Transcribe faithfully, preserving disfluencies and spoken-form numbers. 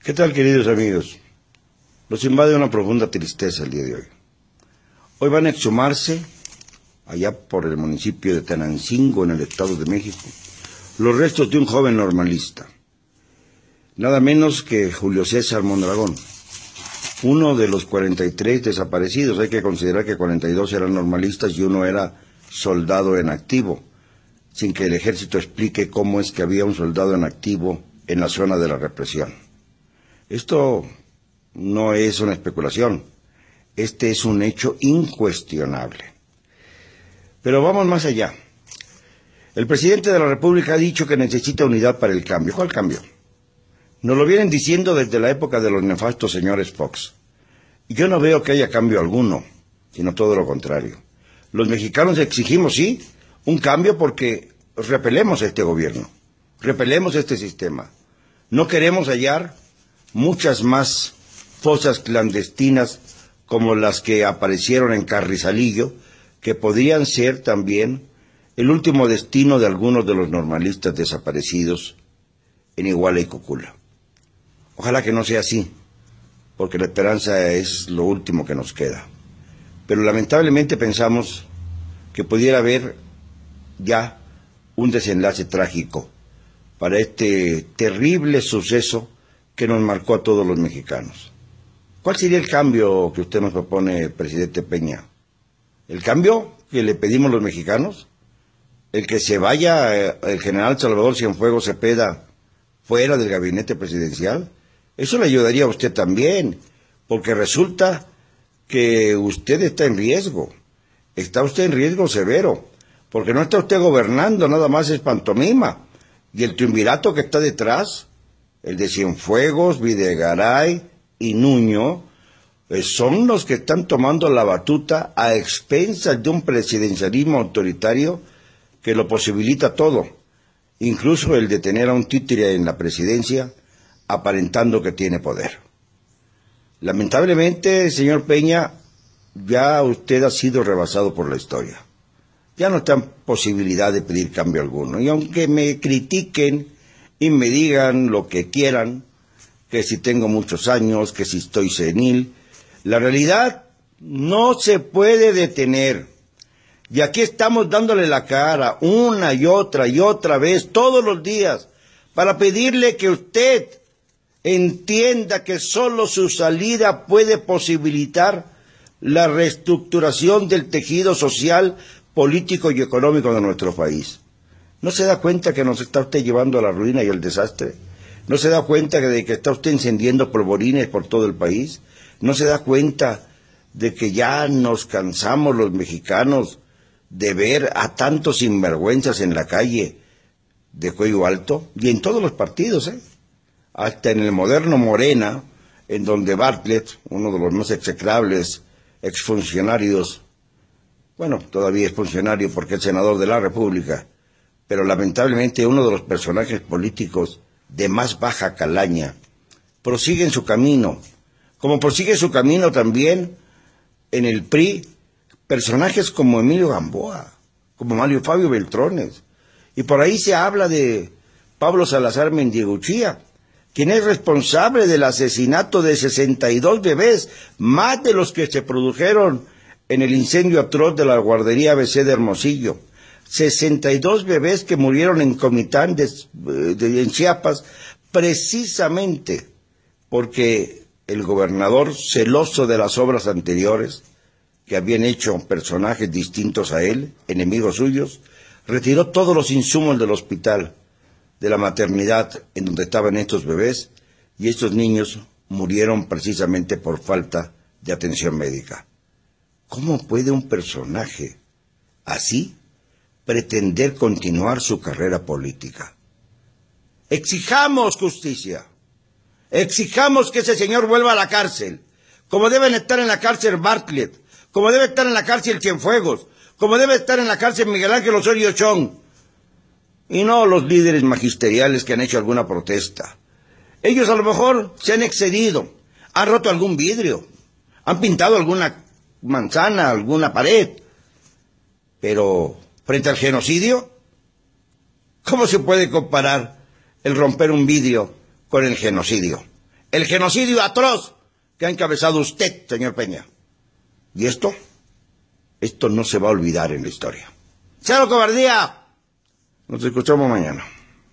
¿Qué tal, queridos amigos? Los invade una profunda tristeza el día de hoy. Hoy van a exhumarse, allá por el municipio de Tenancingo, en el Estado de México, los restos de un joven normalista, nada menos que Julio César Mondragón, uno de los cuarenta y tres desaparecidos. Hay que considerar que cuarenta y dos eran normalistas y uno era soldado en activo, sin que el ejército explique cómo es que había un soldado en activo en la zona de la represión. Esto no es una especulación, este es un hecho incuestionable. Pero vamos más allá. El presidente de la República ha dicho que necesita unidad para el cambio. ¿Cuál cambio? Nos lo vienen diciendo desde la época de los nefastos señores Fox. Y yo no veo que haya cambio alguno, sino todo lo contrario. Los mexicanos exigimos, sí, un cambio porque repelemos a este gobierno, repelemos este sistema. No queremos hallar muchas más fosas clandestinas como las que aparecieron en Carrizalillo, que podrían ser también el último destino de algunos de los normalistas desaparecidos en Iguala y Cocula. Ojalá que no sea así, porque la esperanza es lo último que nos queda. Pero lamentablemente pensamos que pudiera haber ya un desenlace trágico para este terrible suceso que nos marcó a todos los mexicanos. ¿Cuál sería el cambio que usted nos propone, presidente Peña? ¿El cambio que le pedimos los mexicanos? ¿El que se vaya el general Salvador Cienfuegos Cepeda fuera del gabinete presidencial? Eso le ayudaría a usted también, porque resulta que usted está en riesgo. Está usted en riesgo severo, porque no está usted gobernando, nada más es pantomima. Y el triunvirato que está detrás, el de Cienfuegos, Videgaray y Nuño, eh, son los que están tomando la batuta a expensas de un presidencialismo autoritario que lo posibilita todo, incluso el de tener a un títere en la presidencia aparentando que tiene poder. Lamentablemente, señor Peña, ya usted ha sido rebasado por la historia. Ya no está en posibilidad de pedir cambio alguno. Y aunque me critiquen y me digan lo que quieran, que si tengo muchos años, que si estoy senil, la realidad no se puede detener. Y aquí estamos dándole la cara una y otra y otra vez, todos los días, para pedirle que usted entienda que solo su salida puede posibilitar la reestructuración del tejido social, político y económico de nuestro país. ¿No se da cuenta que nos está usted llevando a la ruina y al desastre? ¿No se da cuenta de que está usted encendiendo polvorines por todo el país? ¿No se da cuenta de que ya nos cansamos los mexicanos de ver a tantos sinvergüenzas en la calle de cuello alto? Y en todos los partidos, ¿eh? Hasta en el moderno Morena, en donde Bartlett, uno de los más execrables exfuncionarios, bueno, todavía es funcionario porque es senador de la República, pero lamentablemente uno de los personajes políticos de más baja calaña, prosigue en su camino, como prosigue su camino también en el P R I, personajes como Emilio Gamboa, como Mario Fabio Beltrones, y por ahí se habla de Pablo Salazar Mendiguchía, quien es responsable del asesinato de sesenta y dos bebés, más de los que se produjeron en el incendio atroz de la guardería A B C de Hermosillo. sesenta y dos bebés que murieron en Comitán, de, de, en Chiapas, precisamente porque el gobernador, celoso de las obras anteriores, que habían hecho personajes distintos a él, enemigos suyos, retiró todos los insumos del hospital, de la maternidad en donde estaban estos bebés, y estos niños murieron precisamente por falta de atención médica. ¿Cómo puede un personaje así pretender continuar su carrera política? Exijamos justicia, exijamos que ese señor vuelva a la cárcel, como deben estar en la cárcel Bartlett, como debe estar en la cárcel Cienfuegos, como debe estar en la cárcel Miguel Ángel Osorio Chong, y no los líderes magisteriales que han hecho alguna protesta. Ellos a lo mejor se han excedido, han roto algún vidrio, han pintado alguna manzana, alguna pared, pero frente al genocidio, ¿cómo se puede comparar el romper un vidrio con el genocidio? el genocidio atroz que ha encabezado usted, señor Peña. Y esto, esto no se va a olvidar en la historia. ¡Cero cobardía! Nos escuchamos mañana.